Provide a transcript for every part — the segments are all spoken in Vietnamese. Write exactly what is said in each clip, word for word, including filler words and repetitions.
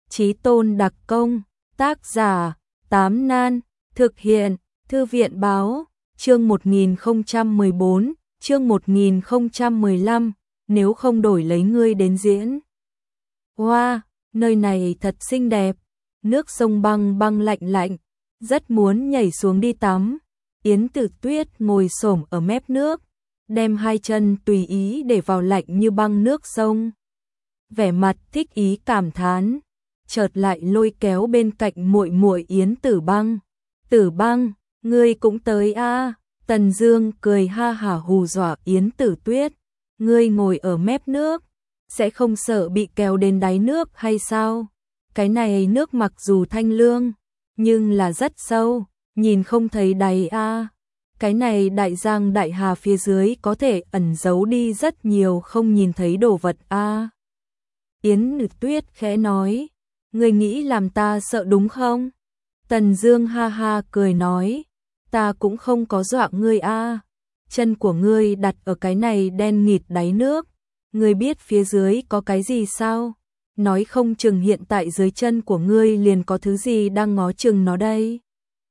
Chí tôn đặc công, tác giả, Tám Nan, thực hiện, Thư viện báo, chương một nghìn không trăm mười bốn, chương một nghìn không trăm mười lăm, nếu không đổi lấy ngươi đến diễn. Wow, nơi này thật xinh đẹp, nước sông băng băng lạnh lạnh, rất muốn nhảy xuống đi tắm. Yến Tử Tuyết ngồi xổm ở mép nước, đem hai chân tùy ý để vào lạnh như băng nước sông. Vẻ mặt thích ý cảm thán, chợt lại lôi kéo bên cạnh muội muội Yến Tử Băng. Tử Băng, ngươi cũng tới a? À? Tần Dương cười ha hả hù dọa Yến Tử Tuyết. Ngươi ngồi ở mép nước, sẽ không sợ bị kéo đến đáy nước hay sao? Cái này nước mặc dù thanh lương, nhưng là rất sâu, nhìn không thấy đáy a. À? Cái này đại giang đại hà phía dưới có thể ẩn giấu đi rất nhiều không nhìn thấy đồ vật a. À? Yến Tử Tuyết khẽ nói, ngươi nghĩ làm ta sợ đúng không? Tần Dương ha ha cười nói, ta cũng không có dọa ngươi a. À. Chân của ngươi đặt ở cái này đen nghịt đáy nước, ngươi biết phía dưới có cái gì sao? Nói không chừng hiện tại dưới chân của ngươi liền có thứ gì đang ngó chừng nó đây.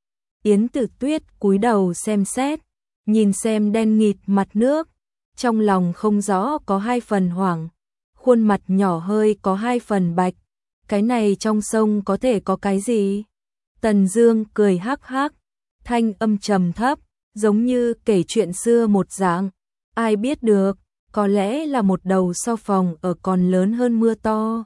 Yến Tử Tuyết cúi đầu xem xét, nhìn xem đen nghịt mặt nước, trong lòng không rõ có hai phần hoảng, khuôn mặt nhỏ hơi có hai phần bạch. Cái này trong sông có thể có cái gì? Tần Dương cười hắc hắc, thanh âm trầm thấp, giống như kể chuyện xưa một dạng. Ai biết được, có lẽ là một đầu so phòng ở còn lớn hơn mưa to.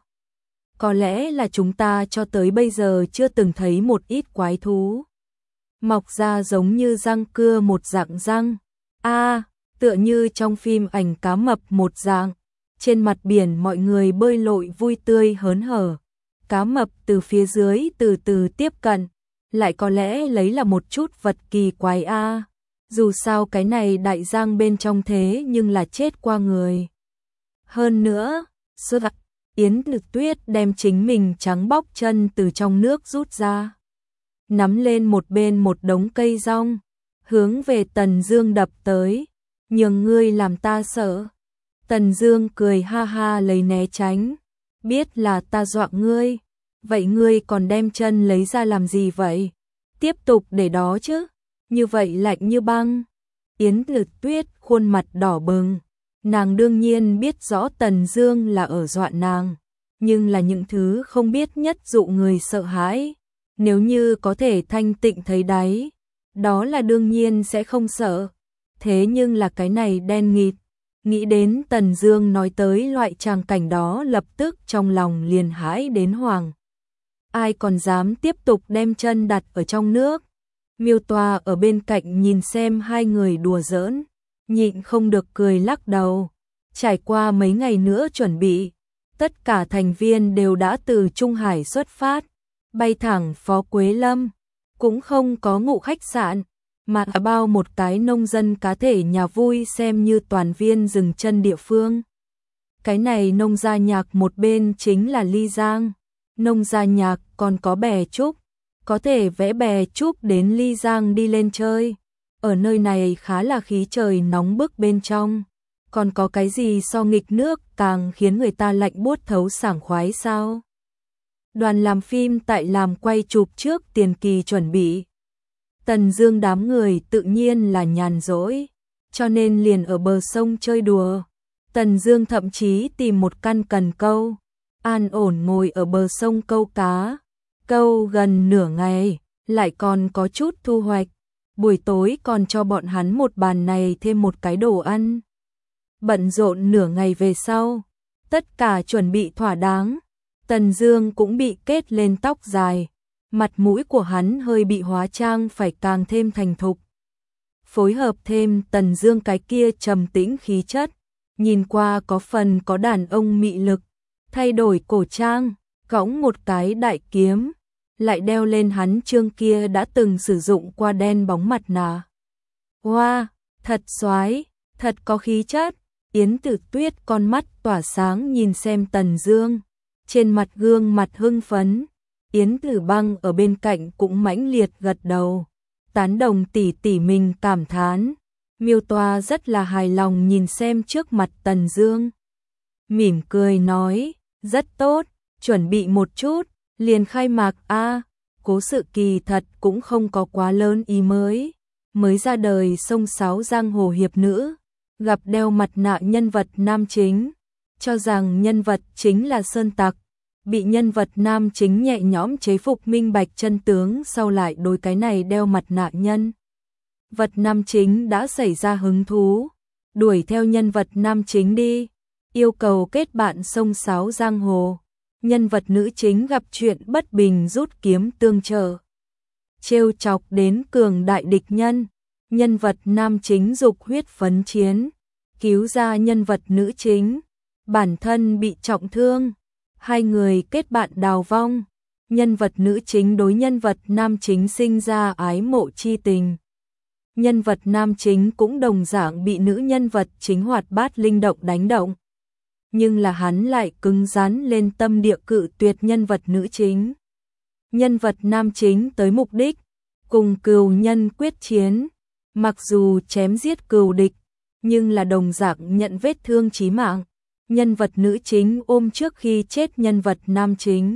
Có lẽ là chúng ta cho tới bây giờ chưa từng thấy một ít quái thú. Mọc ra giống như răng cưa một dạng răng. A, à, tựa như trong phim ảnh cá mập một dạng. Trên mặt biển mọi người bơi lội vui tươi hớn hở. Cá mập từ phía dưới từ từ tiếp cận, lại có lẽ lấy là một chút vật kỳ quái a. À. Dù sao cái này đại giang bên trong thế nhưng là chết qua người. Hơn nữa, suốt Yến Tử Tuyết đem chính mình trắng bóc chân từ trong nước rút ra, nắm lên một bên một đống cây rong, hướng về Tần Dương đập tới. Nhường ngươi làm ta sợ. Tần Dương cười ha ha lấy né tránh. Biết là ta dọa ngươi, vậy ngươi còn đem chân lấy ra làm gì vậy? Tiếp tục để đó chứ, như vậy lạnh như băng. Yến Tử Tuyết khuôn mặt đỏ bừng, nàng đương nhiên biết rõ Tần Dương là ở dọa nàng, nhưng là những thứ không biết nhất dụ người sợ hãi. Nếu như có thể thanh tịnh thấy đáy, đó là đương nhiên sẽ không sợ. Thế nhưng là cái này đen nghịt. Nghĩ đến Tần Dương nói tới loại tràng cảnh đó, lập tức trong lòng liền hãi đến hoảng. Ai còn dám tiếp tục đem chân đặt ở trong nước? Miêu Toa ở bên cạnh nhìn xem hai người đùa giỡn, nhịn không được cười lắc đầu. Trải qua mấy ngày nữa chuẩn bị, tất cả thành viên đều đã từ Trung Hải xuất phát, bay thẳng Phó Quế Lâm, cũng không có ngủ khách sạn, mà bao một cái nông dân cá thể nhà vui xem như toàn viên dừng chân địa phương. Cái này nông gia nhạc một bên chính là Ly Giang, nông gia nhạc còn có bè trúc, có thể vẽ bè trúc đến Ly Giang đi lên chơi. Ở nơi này khá là khí trời nóng bức bên trong, còn có cái gì so nghịch nước càng khiến người ta lạnh buốt thấu sảng khoái sao? Đoàn làm phim tại làm quay chụp trước tiền kỳ chuẩn bị. Tần Dương đám người tự nhiên là nhàn rỗi, cho nên liền ở bờ sông chơi đùa. Tần Dương thậm chí tìm một căn cần câu, an ổn ngồi ở bờ sông câu cá, câu gần nửa ngày, lại còn có chút thu hoạch. Buổi tối còn cho bọn hắn một bàn này thêm một cái đồ ăn. Bận rộn nửa ngày về sau, tất cả chuẩn bị thỏa đáng, Tần Dương cũng bị kết lên tóc dài. Mặt mũi của hắn hơi bị hóa trang phải càng thêm thành thục. Phối hợp thêm Tần Dương cái kia trầm tĩnh khí chất, nhìn qua có phần có đàn ông mị lực. Thay đổi cổ trang, cõng một cái đại kiếm, lại đeo lên hắn trương kia đã từng sử dụng qua đen bóng mặt nạ. Wow, thật xoái, thật có khí chất. Yến Tử Tuyết con mắt tỏa sáng nhìn xem Tần Dương, trên mặt gương mặt hưng phấn. Yến Tử Băng ở bên cạnh cũng mãnh liệt gật đầu, tán đồng tỉ tỉ mình cảm thán. Miêu Toa rất là hài lòng nhìn xem trước mặt Tần Dương, mỉm cười nói, rất tốt, chuẩn bị một chút, Liền khai mạc a, cố sự kỳ thật cũng không có quá lớn ý mới. Mới ra đời sông Sáo giang hồ hiệp nữ, gặp đeo mặt nạ nhân vật nam chính, cho rằng nhân vật chính là sơn tặc, bị nhân vật nam chính nhẹ nhõm chế phục minh bạch chân tướng, sau lại đối cái này đeo mặt nạ nhân vật nam chính đã xảy ra hứng thú, đuổi theo nhân vật nam chính đi, yêu cầu kết bạn sông Sáo giang hồ. Nhân vật nữ chính gặp chuyện bất bình rút kiếm tương trợ, trêu chọc đến cường đại địch nhân, nhân vật nam chính dục huyết phấn chiến, cứu ra nhân vật nữ chính, bản thân bị trọng thương, hai người kết bạn đào vong, nhân vật nữ chính đối nhân vật nam chính sinh ra ái mộ chi tình. Nhân vật nam chính cũng đồng dạng bị nữ nhân vật chính hoạt bát linh động đánh động, nhưng là hắn lại cứng rắn lên tâm địa cự tuyệt nhân vật nữ chính. Nhân vật nam chính tới mục đích, cùng cừu nhân quyết chiến, mặc dù chém giết cừu địch, nhưng là đồng dạng nhận vết thương chí mạng. Nhân vật nữ chính ôm trước khi chết nhân vật nam chính,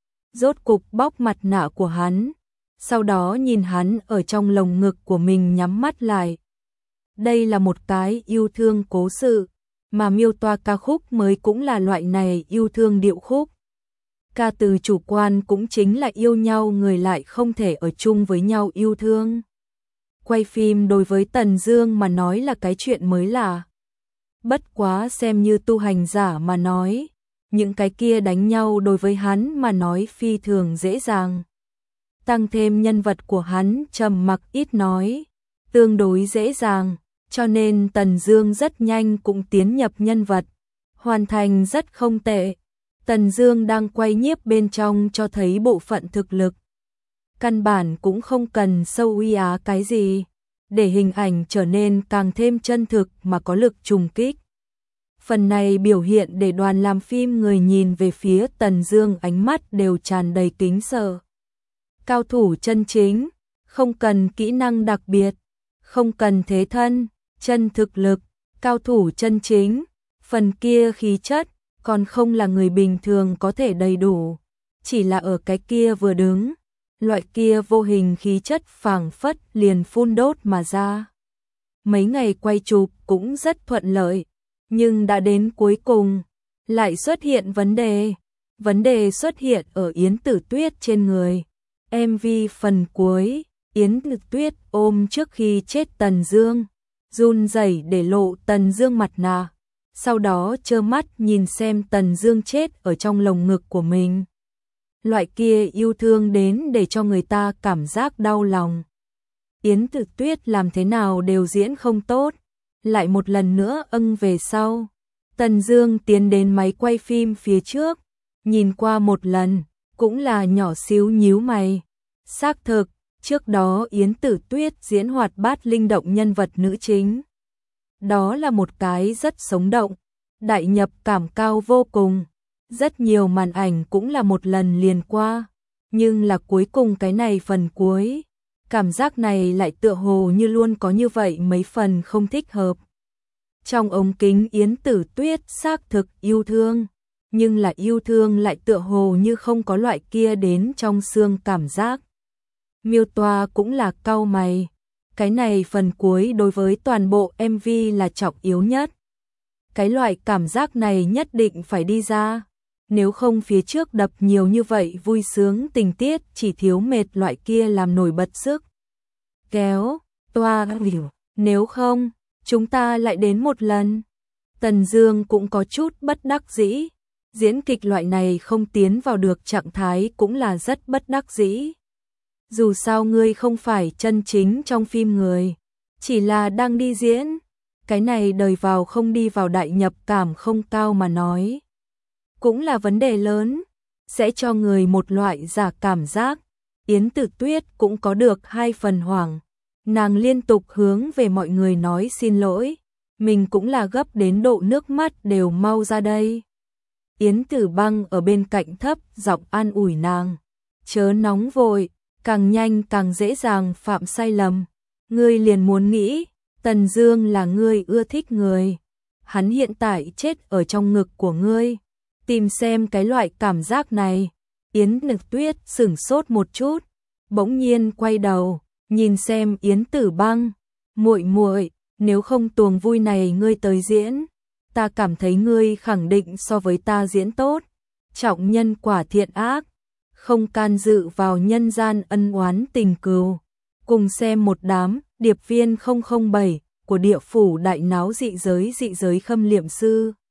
rốt cục bóc mặt nạ của hắn, sau đó nhìn hắn ở trong lồng ngực của mình nhắm mắt lại. Đây là một cái yêu thương cố sự, mà miêu toa ca khúc mới cũng là loại này yêu thương điệu khúc. Ca từ chủ quan cũng chính là yêu nhau người lại không thể ở chung với nhau yêu thương. Quay phim đối với Tần Dương mà nói là cái chuyện mới lạ. Bất quá xem như tu hành giả mà nói, những cái kia đánh nhau đối với hắn mà nói phi thường dễ dàng. Tăng thêm nhân vật của hắn trầm mặc ít nói, tương đối dễ dàng, cho nên Tần Dương rất nhanh cũng tiến nhập nhân vật, hoàn thành rất không tệ. Tần Dương đang quay nhiếp bên trong cho thấy bộ phận thực lực. Căn bản cũng không cần sâu uy á cái gì, để hình ảnh trở nên càng thêm chân thực mà có lực trùng kích. Phần này biểu hiện để đoàn làm phim người nhìn về phía Tần Dương ánh mắt đều tràn đầy kính sợ. Cao thủ chân chính, không cần kỹ năng đặc biệt, không cần thế thân, chân thực lực, cao thủ chân chính, phần kia khí chất, còn không là người bình thường có thể đầy đủ, chỉ là ở cái kia vừa đứng, loại kia vô hình khí chất phảng phất liền phun đốt mà ra. Mấy ngày quay chụp cũng rất thuận lợi, nhưng đã đến cuối cùng, lại xuất hiện vấn đề. Vấn đề xuất hiện ở Yến Tử Tuyết trên người. em vê phần cuối, Yến Tử Tuyết ôm trước khi chết Tần Dương, run rẩy để lộ Tần Dương mặt nạ, sau đó trơ mắt nhìn xem Tần Dương chết ở trong lồng ngực của mình. Loại kia yêu thương đến để cho người ta cảm giác đau lòng. Yến Tử Tuyết làm thế nào đều diễn không tốt, lại một lần nữa âng về sau. Tần Dương tiến đến máy quay phim phía trước, nhìn qua một lần, cũng là nhỏ xíu nhíu mày. Xác thực, trước đó Yến Tử Tuyết diễn hoạt bát linh động nhân vật nữ chính. Đó là một cái rất sống động, đại nhập cảm cao vô cùng. Rất nhiều màn ảnh cũng là một lần liền qua, nhưng là cuối cùng cái này phần cuối, cảm giác này lại tựa hồ như luôn có như vậy mấy phần không thích hợp. Trong ống kính Yến Tử Tuyết xác thực yêu thương, nhưng là yêu thương lại tựa hồ như không có loại kia đến trong xương cảm giác. Miêu Toa cũng là cau mày, cái này phần cuối đối với toàn bộ em vê là trọng yếu nhất. Cái loại cảm giác này nhất định phải đi ra, nếu không phía trước đập nhiều như vậy vui sướng tình tiết chỉ thiếu mệt loại kia làm nổi bật sức. Kéo, Toa hiểu, nếu không, chúng ta lại đến một lần. Tần Dương cũng có chút bất đắc dĩ, diễn kịch loại này không tiến vào được trạng thái cũng là rất bất đắc dĩ. Dù sao ngươi không phải chân chính trong phim người, chỉ là đang đi diễn, cái này đời vào không đi vào đại nhập cảm không cao mà nói. Cũng là vấn đề lớn, sẽ cho người một loại giả cảm giác. Yến Tử Tuyết cũng có được hai phần hoảng, nàng liên tục hướng về mọi người nói xin lỗi, mình cũng là gấp đến độ nước mắt đều mau ra đây. Yến Tử Băng ở bên cạnh thấp giọng an ủi nàng, chớ nóng vội, càng nhanh càng dễ dàng phạm sai lầm. Ngươi liền muốn nghĩ, Tần Dương là ngươi ưa thích người, hắn hiện tại chết ở trong ngực của ngươi, tìm xem cái loại cảm giác này. Yến Nực Tuyết sửng sốt một chút, bỗng nhiên quay đầu, nhìn xem Yến Tử Băng, "Muội muội, nếu không tuồng vui này ngươi tới diễn, ta cảm thấy ngươi khẳng định so với ta diễn tốt." Trọng nhân quả thiện ác, không can dự vào nhân gian ân oán tình cừu. Cùng xem một đám điệp viên không không bảy của địa phủ đại náo dị giới dị giới khâm liệm sư.